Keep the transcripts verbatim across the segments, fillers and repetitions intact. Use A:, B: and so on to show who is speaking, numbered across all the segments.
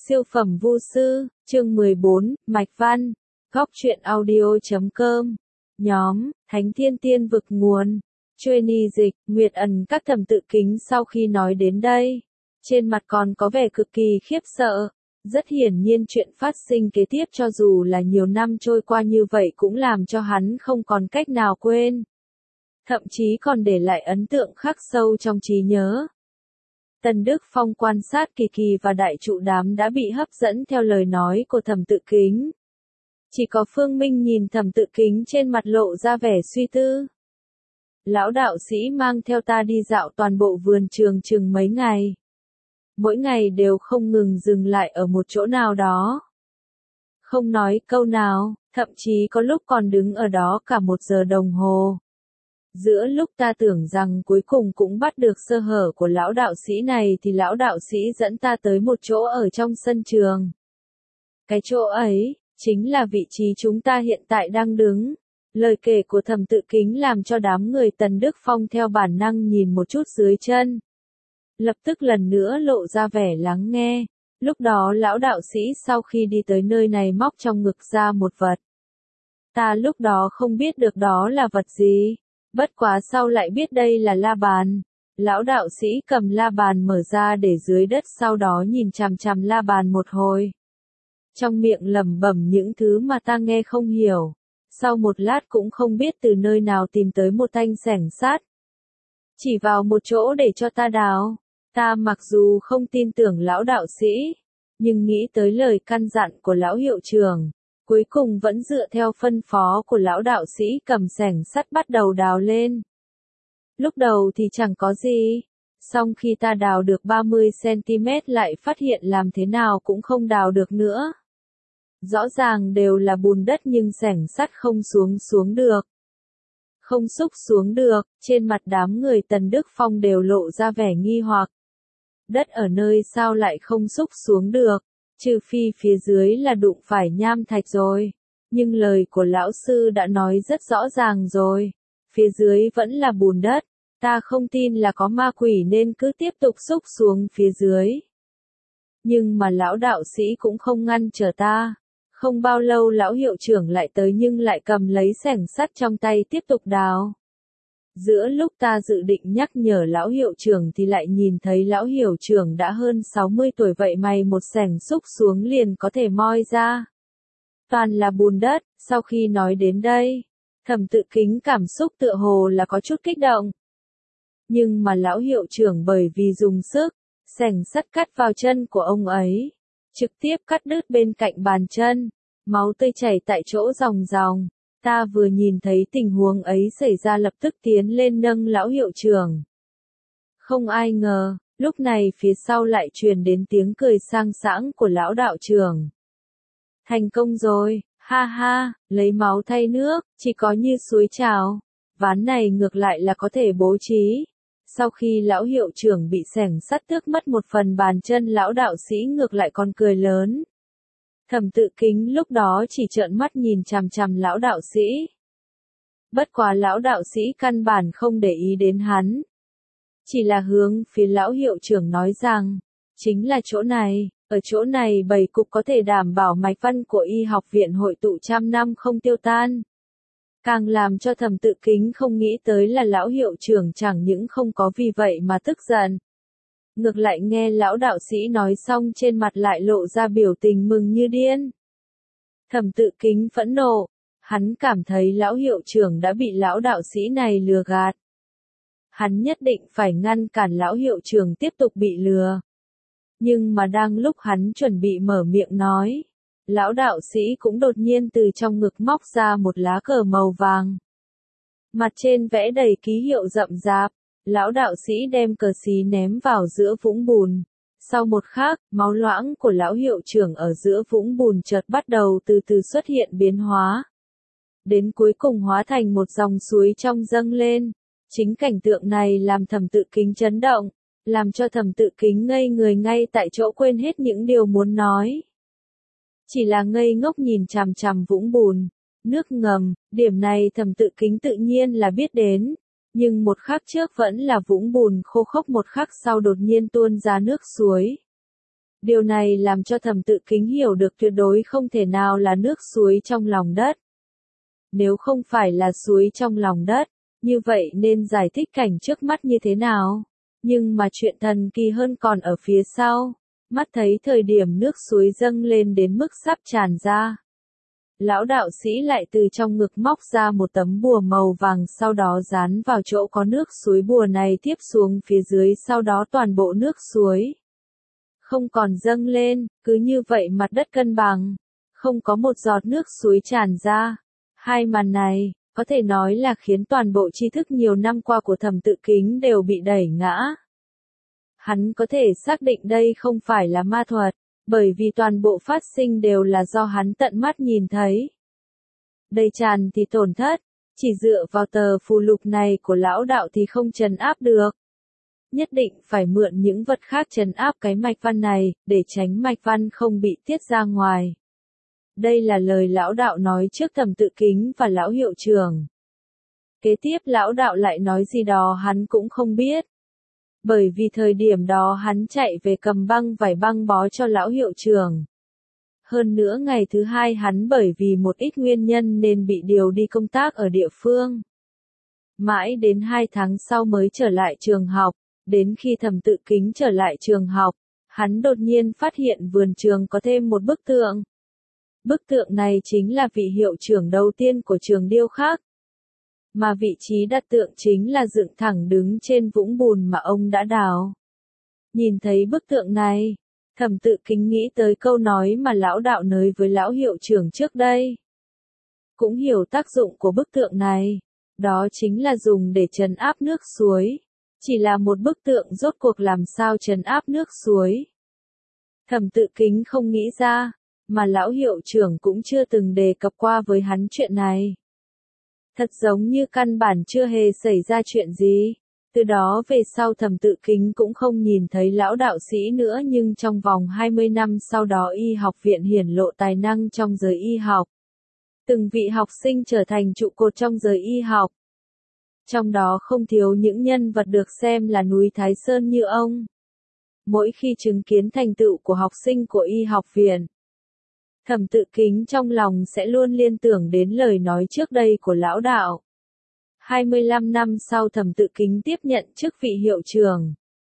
A: Siêu phẩm vu sư, chương mười bốn, Mạch Văn, Góc truyện audio chấm com, nhóm, Thánh Thiên Tiên Vực Nguồn, Trainee dịch, Nguyệt Ẩn các thẩm tự kính sau khi nói đến đây. Trên mặt còn có vẻ cực kỳ khiếp sợ. Rất hiển nhiên chuyện phát sinh kế tiếp cho dù là nhiều năm trôi qua như vậy cũng làm cho hắn không còn cách nào quên. Thậm chí còn để lại ấn tượng khắc sâu trong trí nhớ. Tần Đức Phong quan sát Kỳ Kỳ và đại trụ đám đã bị hấp dẫn theo lời nói của thẩm tự kính. Chỉ có Phương Minh nhìn thẩm tự kính trên mặt lộ ra vẻ suy tư. Lão đạo sĩ mang theo ta đi dạo toàn bộ vườn trường chừng mấy ngày. Mỗi ngày đều không ngừng dừng lại ở một chỗ nào đó. Không nói câu nào, thậm chí có lúc còn đứng ở đó cả một giờ đồng hồ. Giữa lúc ta tưởng rằng cuối cùng cũng bắt được sơ hở của lão đạo sĩ này thì lão đạo sĩ dẫn ta tới một chỗ ở trong sân trường. Cái chỗ ấy, chính là vị trí chúng ta hiện tại đang đứng. Lời kể của thẩm tự kính làm cho đám người Tần Đức Phong theo bản năng nhìn một chút dưới chân. Lập tức lần nữa lộ ra vẻ lắng nghe. Lúc đó lão đạo sĩ sau khi đi tới nơi này móc trong ngực ra một vật. Ta lúc đó không biết được đó là vật gì. Bất quá sau lại biết đây là la bàn. Lão đạo sĩ cầm la bàn mở ra để dưới đất sau đó nhìn chằm chằm la bàn một hồi. Trong miệng lẩm bẩm những thứ mà ta nghe không hiểu. Sau một lát cũng không biết từ nơi nào tìm tới một thanh xẻng sắt. Chỉ vào một chỗ để cho ta đào. Ta mặc dù không tin tưởng lão đạo sĩ, nhưng nghĩ tới lời căn dặn của lão hiệu trưởng. Cuối cùng vẫn dựa theo phân phó của lão đạo sĩ cầm xẻng sắt bắt đầu đào lên. Lúc đầu thì chẳng có gì. Xong khi ta đào được ba mươi xăng-ti-mét lại phát hiện làm thế nào cũng không đào được nữa. Rõ ràng đều là bùn đất nhưng xẻng sắt không xuống xuống được. Không xúc xuống được, trên mặt đám người Tần Đức Phong đều lộ ra vẻ nghi hoặc. Đất ở nơi sao lại không xúc xuống được. Trừ phi phía dưới là đụng phải nham thạch rồi. Nhưng lời của lão sư đã nói rất rõ ràng rồi. Phía dưới vẫn là bùn đất. Ta không tin là có ma quỷ nên cứ tiếp tục xúc xuống phía dưới. Nhưng mà lão đạo sĩ cũng không ngăn trở ta. Không bao lâu lão hiệu trưởng lại tới nhưng lại cầm lấy xẻng sắt trong tay tiếp tục đào. Giữa lúc ta dự định nhắc nhở lão hiệu trưởng thì lại nhìn thấy lão hiệu trưởng đã hơn sáu mươi tuổi vậy mày một xẻng xúc xuống liền có thể moi ra. Toàn là bùn đất, sau khi nói đến đây, thẩm tự kính cảm xúc tựa hồ là có chút kích động. Nhưng mà lão hiệu trưởng bởi vì dùng sức, xẻng sắt cắt vào chân của ông ấy, trực tiếp cắt đứt bên cạnh bàn chân, máu tươi chảy tại chỗ ròng ròng. Ta vừa nhìn thấy tình huống ấy xảy ra lập tức tiến lên nâng lão hiệu trưởng. Không ai ngờ, lúc này phía sau lại truyền đến tiếng cười sang sảng của lão đạo trưởng. Thành công rồi, ha ha, lấy máu thay nước, chỉ có như suối trào. Ván này ngược lại là có thể bố trí. Sau khi lão hiệu trưởng bị xẻng sắt tước mất một phần bàn chân lão đạo sĩ ngược lại còn cười lớn. Thẩm tự kính lúc đó chỉ trợn mắt nhìn chằm chằm lão đạo sĩ. Bất quá lão đạo sĩ căn bản không để ý đến hắn. Chỉ là hướng phía lão hiệu trưởng nói rằng, chính là chỗ này, ở chỗ này bảy cục có thể đảm bảo mạch văn của y học viện hội tụ trăm năm không tiêu tan. Càng làm cho thẩm tự kính không nghĩ tới là lão hiệu trưởng chẳng những không có vì vậy mà tức giận. Ngược lại nghe lão đạo sĩ nói xong trên mặt lại lộ ra biểu tình mừng như điên. Thẩm tự kính phẫn nộ, hắn cảm thấy lão hiệu trưởng đã bị lão đạo sĩ này lừa gạt. Hắn nhất định phải ngăn cản lão hiệu trưởng tiếp tục bị lừa. Nhưng mà đang lúc hắn chuẩn bị mở miệng nói, lão đạo sĩ cũng đột nhiên từ trong ngực móc ra một lá cờ màu vàng. Mặt trên vẽ đầy ký hiệu rậm rạp. Lão đạo sĩ đem cờ xí ném vào giữa vũng bùn. Sau một khắc, máu loãng của lão hiệu trưởng ở giữa vũng bùn chợt bắt đầu từ từ xuất hiện biến hóa. Đến cuối cùng hóa thành một dòng suối trong dâng lên. Chính cảnh tượng này làm thẩm tự kính chấn động, làm cho thẩm tự kính ngây người ngay tại chỗ quên hết những điều muốn nói. Chỉ là ngây ngốc nhìn chằm chằm vũng bùn, nước ngầm, điểm này thẩm tự kính tự nhiên là biết đến. Nhưng một khắc trước vẫn là vũng bùn khô khốc một khắc sau đột nhiên tuôn ra nước suối. Điều này làm cho Thẩm Tự Kính hiểu được tuyệt đối không thể nào là nước suối trong lòng đất. Nếu không phải là suối trong lòng đất, như vậy nên giải thích cảnh trước mắt như thế nào? Nhưng mà chuyện thần kỳ hơn còn ở phía sau. Mắt thấy thời điểm nước suối dâng lên đến mức sắp tràn ra. Lão đạo sĩ lại từ trong ngực móc ra một tấm bùa màu vàng, sau đó dán vào chỗ có nước suối, bùa này tiếp xuống phía dưới, sau đó toàn bộ nước suối không còn dâng lên, cứ như vậy mặt đất cân bằng, không có một giọt nước suối tràn ra. Hai màn này, có thể nói là khiến toàn bộ tri thức nhiều năm qua của Thẩm Tự Kính đều bị đẩy ngã. Hắn có thể xác định đây không phải là ma thuật, bởi vì toàn bộ phát sinh đều là do hắn tận mắt nhìn thấy. Đây tràn thì tổn thất, chỉ dựa vào tờ phù lục này của lão đạo thì không trấn áp được. Nhất định phải mượn những vật khác trấn áp cái mạch văn này, để tránh mạch văn không bị tiết ra ngoài. Đây là lời lão đạo nói trước Thẩm Tự Kính và lão hiệu trưởng. Kế tiếp lão đạo lại nói gì đó hắn cũng không biết. Bởi vì thời điểm đó hắn chạy về cầm băng vải băng bó cho lão hiệu trưởng. Hơn nữa ngày thứ hai hắn bởi vì một ít nguyên nhân nên bị điều đi công tác ở địa phương. Mãi đến hai tháng sau mới trở lại trường học, đến khi Thẩm Tự Kính trở lại trường học, hắn đột nhiên phát hiện vườn trường có thêm một bức tượng. Bức tượng này chính là vị hiệu trưởng đầu tiên của trường điêu khắc. Mà vị trí đặt tượng chính là dựng thẳng đứng trên vũng bùn mà ông đã đào. Nhìn thấy bức tượng này, Thẩm Tự Kính nghĩ tới câu nói mà lão đạo nói với lão hiệu trưởng trước đây. Cũng hiểu tác dụng của bức tượng này, đó chính là dùng để trấn áp nước suối. Chỉ là một bức tượng rốt cuộc làm sao trấn áp nước suối. Thẩm Tự Kính không nghĩ ra, mà lão hiệu trưởng cũng chưa từng đề cập qua với hắn chuyện này. Thật giống như căn bản chưa hề xảy ra chuyện gì. Từ đó về sau Thẩm Tự Kính cũng không nhìn thấy lão đạo sĩ nữa, nhưng trong vòng hai mươi năm sau đó y học viện hiển lộ tài năng trong giới y học. Từng vị học sinh trở thành trụ cột trong giới y học. Trong đó không thiếu những nhân vật được xem là núi Thái Sơn như ông. Mỗi khi chứng kiến thành tựu của học sinh của y học viện, Thẩm Tự Kính trong lòng sẽ luôn liên tưởng đến lời nói trước đây của lão đạo. hai mươi lăm năm sau Thẩm Tự Kính tiếp nhận chức vị hiệu trưởng.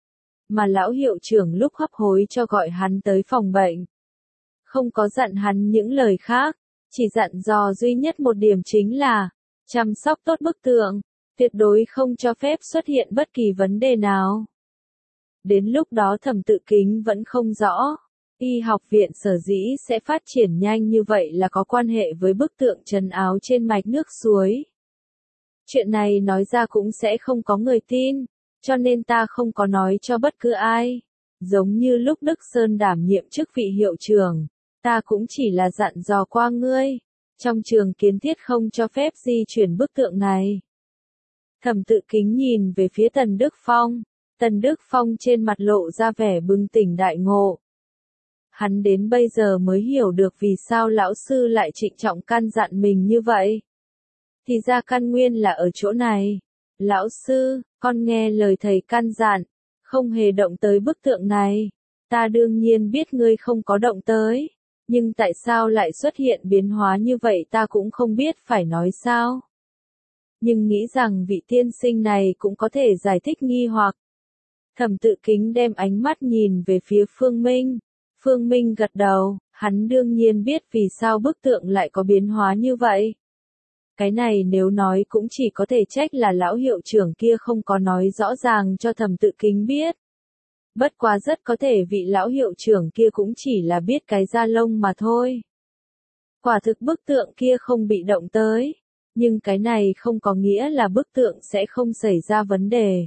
A: Mà lão hiệu trưởng lúc hấp hối cho gọi hắn tới phòng bệnh. Không có dặn hắn những lời khác, chỉ dặn dò duy nhất một điểm chính là, chăm sóc tốt bức tượng, tuyệt đối không cho phép xuất hiện bất kỳ vấn đề nào. Đến lúc đó Thẩm Tự Kính vẫn không rõ. Y học viện sở dĩ sẽ phát triển nhanh như vậy là có quan hệ với bức tượng trấn áo trên mạch nước suối. Chuyện này nói ra cũng sẽ không có người tin, cho nên ta không có nói cho bất cứ ai. Giống như lúc Đức Sơn đảm nhiệm chức vị hiệu trưởng, ta cũng chỉ là dặn dò qua ngươi. Trong trường kiến thiết không cho phép di chuyển bức tượng này. Thẩm Tự Kính nhìn về phía Tần Đức Phong. Tần Đức Phong trên mặt lộ ra vẻ bừng tỉnh đại ngộ. Hắn đến bây giờ mới hiểu được vì sao lão sư lại trịnh trọng căn dặn mình như vậy. Thì ra căn nguyên là ở chỗ này. Lão sư, con nghe lời thầy căn dặn, không hề động tới bức tượng này. Ta đương nhiên biết ngươi không có động tới. Nhưng tại sao lại xuất hiện biến hóa như vậy ta cũng không biết phải nói sao. Nhưng nghĩ rằng vị tiên sinh này cũng có thể giải thích nghi hoặc. Thẩm Tự Kính đem ánh mắt nhìn về phía Phương Minh. Phương Minh gật đầu, hắn đương nhiên biết vì sao bức tượng lại có biến hóa như vậy. Cái này nếu nói cũng chỉ có thể trách là lão hiệu trưởng kia không có nói rõ ràng cho Thẩm Tự Kính biết. Bất quá rất có thể vị lão hiệu trưởng kia cũng chỉ là biết cái da lông mà thôi. Quả thực bức tượng kia không bị động tới, nhưng cái này không có nghĩa là bức tượng sẽ không xảy ra vấn đề.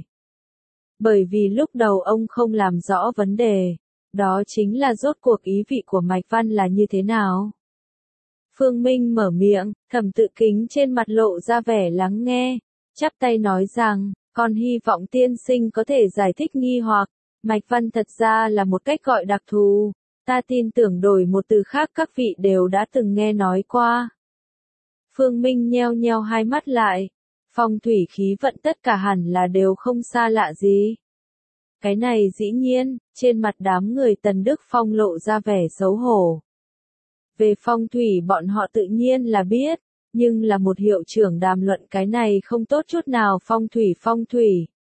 A: Bởi vì lúc đầu ông không làm rõ vấn đề. Đó chính là rốt cuộc ý vị của mạch văn là như thế nào. Phương Minh mở miệng, Thẩm Tự Kính trên mặt lộ ra vẻ lắng nghe, chắp tay nói rằng, con hy vọng tiên sinh có thể giải thích nghi hoặc, mạch văn thật ra là một cách gọi đặc thù, ta tin tưởng đổi một từ khác các vị đều đã từng nghe nói qua. Phương Minh nheo nheo hai mắt lại, phong thủy khí vận tất cả hẳn là đều không xa lạ gì. Cái này dĩ nhiên, trên mặt đám người Tần Đức Phong lộ ra vẻ xấu hổ. Về phong thủy bọn họ tự nhiên là biết, nhưng là một hiệu trưởng đàm luận cái này không tốt chút nào. Phong thủy phong thủy.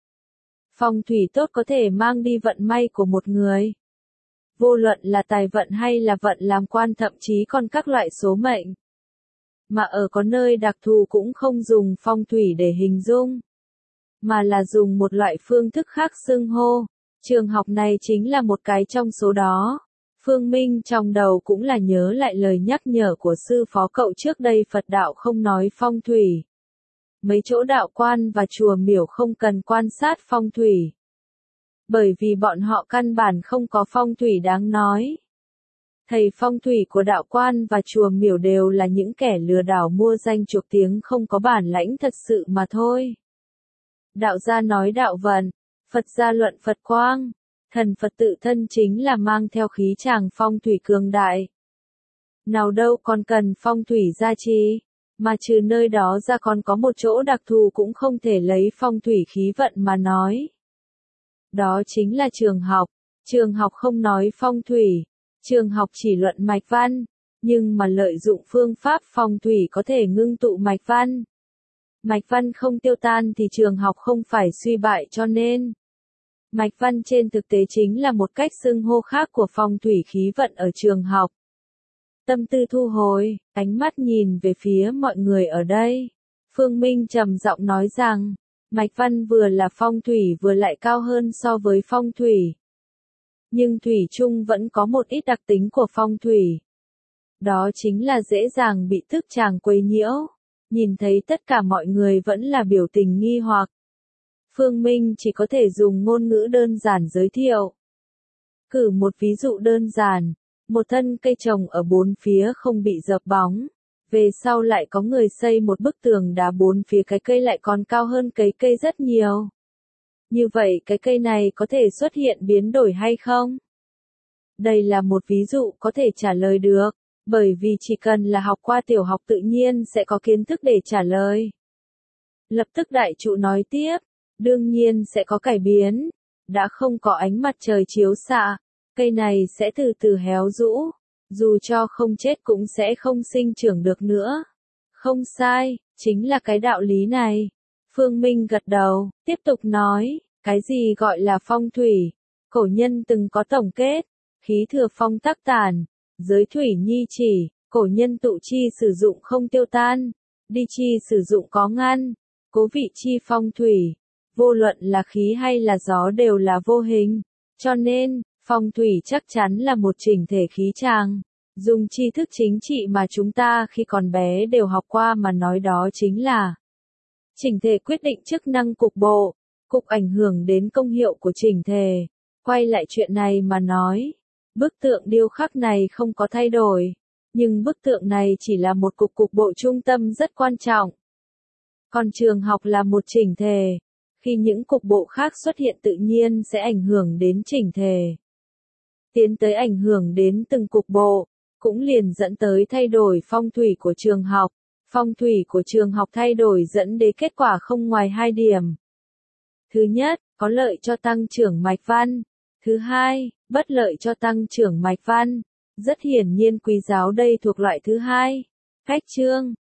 A: Phong thủy tốt có thể mang đi vận may của một người. Vô luận là tài vận hay là vận làm quan, thậm chí còn các loại số mệnh. Mà ở có nơi đặc thù cũng không dùng phong thủy để hình dung, mà là dùng một loại phương thức khác xưng hô. Trường học này chính là một cái trong số đó. Phương Minh trong đầu cũng là nhớ lại lời nhắc nhở của sư phó cậu trước đây, Phật đạo không nói phong thủy. Mấy chỗ đạo quan và chùa miểu không cần quan sát phong thủy. Bởi vì bọn họ căn bản không có phong thủy đáng nói. Thầy phong thủy của đạo quan và chùa miểu đều là những kẻ lừa đảo mua danh chuộc tiếng, không có bản lãnh thật sự mà thôi. Đạo gia nói đạo vận, Phật gia luận Phật quang, thần Phật tự thân chính là mang theo khí tràng phong thủy cường đại. Nào đâu còn cần phong thủy gia trì, mà trừ nơi đó ra còn có một chỗ đặc thù cũng không thể lấy phong thủy khí vận mà nói. Đó chính là trường học. Trường học không nói phong thủy, trường học chỉ luận mạch văn, nhưng mà lợi dụng phương pháp phong thủy có thể ngưng tụ mạch văn. Mạch văn không tiêu tan thì trường học không phải suy bại, cho nên mạch văn trên thực tế chính là một cách xưng hô khác của phong thủy khí vận ở trường học. Tâm tư thu hồi, ánh mắt nhìn về phía mọi người ở đây. Phương Minh trầm giọng nói rằng, mạch văn vừa là phong thủy vừa lại cao hơn so với phong thủy. Nhưng thủy chung vẫn có một ít đặc tính của phong thủy. Đó chính là dễ dàng bị thức tràng quấy nhiễu. Nhìn thấy tất cả mọi người vẫn là biểu tình nghi hoặc. Phương Minh chỉ có thể dùng ngôn ngữ đơn giản giới thiệu. Cử một ví dụ đơn giản, một thân cây trồng ở bốn phía không bị dập bóng. Về sau lại có người xây một bức tường đá, bốn phía cái cây lại còn cao hơn cái cây rất nhiều. Như vậy cái cây này có thể xuất hiện biến đổi hay không? Đây là một ví dụ có thể trả lời được, bởi vì chỉ cần là học qua tiểu học tự nhiên sẽ có kiến thức để trả lời. Lập tức đại trụ nói tiếp, đương nhiên sẽ có cải biến, đã không có ánh mặt trời chiếu xạ, cây này sẽ từ từ héo rũ, dù cho không chết cũng sẽ không sinh trưởng được nữa. Không sai, chính là cái đạo lý này. Phương Minh gật đầu, tiếp tục nói, cái gì gọi là phong thủy? Cổ nhân từng có tổng kết, khí thừa phong tắc tản, giới thủy nhi chỉ, cổ nhân tụ chi sử dụng không tiêu tan, đi chi sử dụng có ngăn, cố vị chi phong thủy, vô luận là khí hay là gió đều là vô hình, cho nên, phong thủy chắc chắn là một chỉnh thể khí tràng. Dùng tri thức chính trị mà chúng ta khi còn bé đều học qua mà nói, đó chính là chỉnh thể quyết định chức năng cục bộ, cục ảnh hưởng đến công hiệu của chỉnh thể. Quay lại chuyện này mà nói, bức tượng điêu khắc này không có thay đổi, nhưng bức tượng này chỉ là một cục cục bộ trung tâm rất quan trọng. Còn trường học là một chỉnh thể, khi những cục bộ khác xuất hiện tự nhiên sẽ ảnh hưởng đến chỉnh thể. Tiến tới ảnh hưởng đến từng cục bộ, cũng liền dẫn tới thay đổi phong thủy của trường học. Phong thủy của trường học thay đổi dẫn đến kết quả không ngoài hai điểm. Thứ nhất, có lợi cho tăng trưởng mạch văn. Thứ hai, bất lợi cho tăng trưởng mạch văn. Rất hiển nhiên quý giáo đây thuộc loại thứ hai. Cách chương,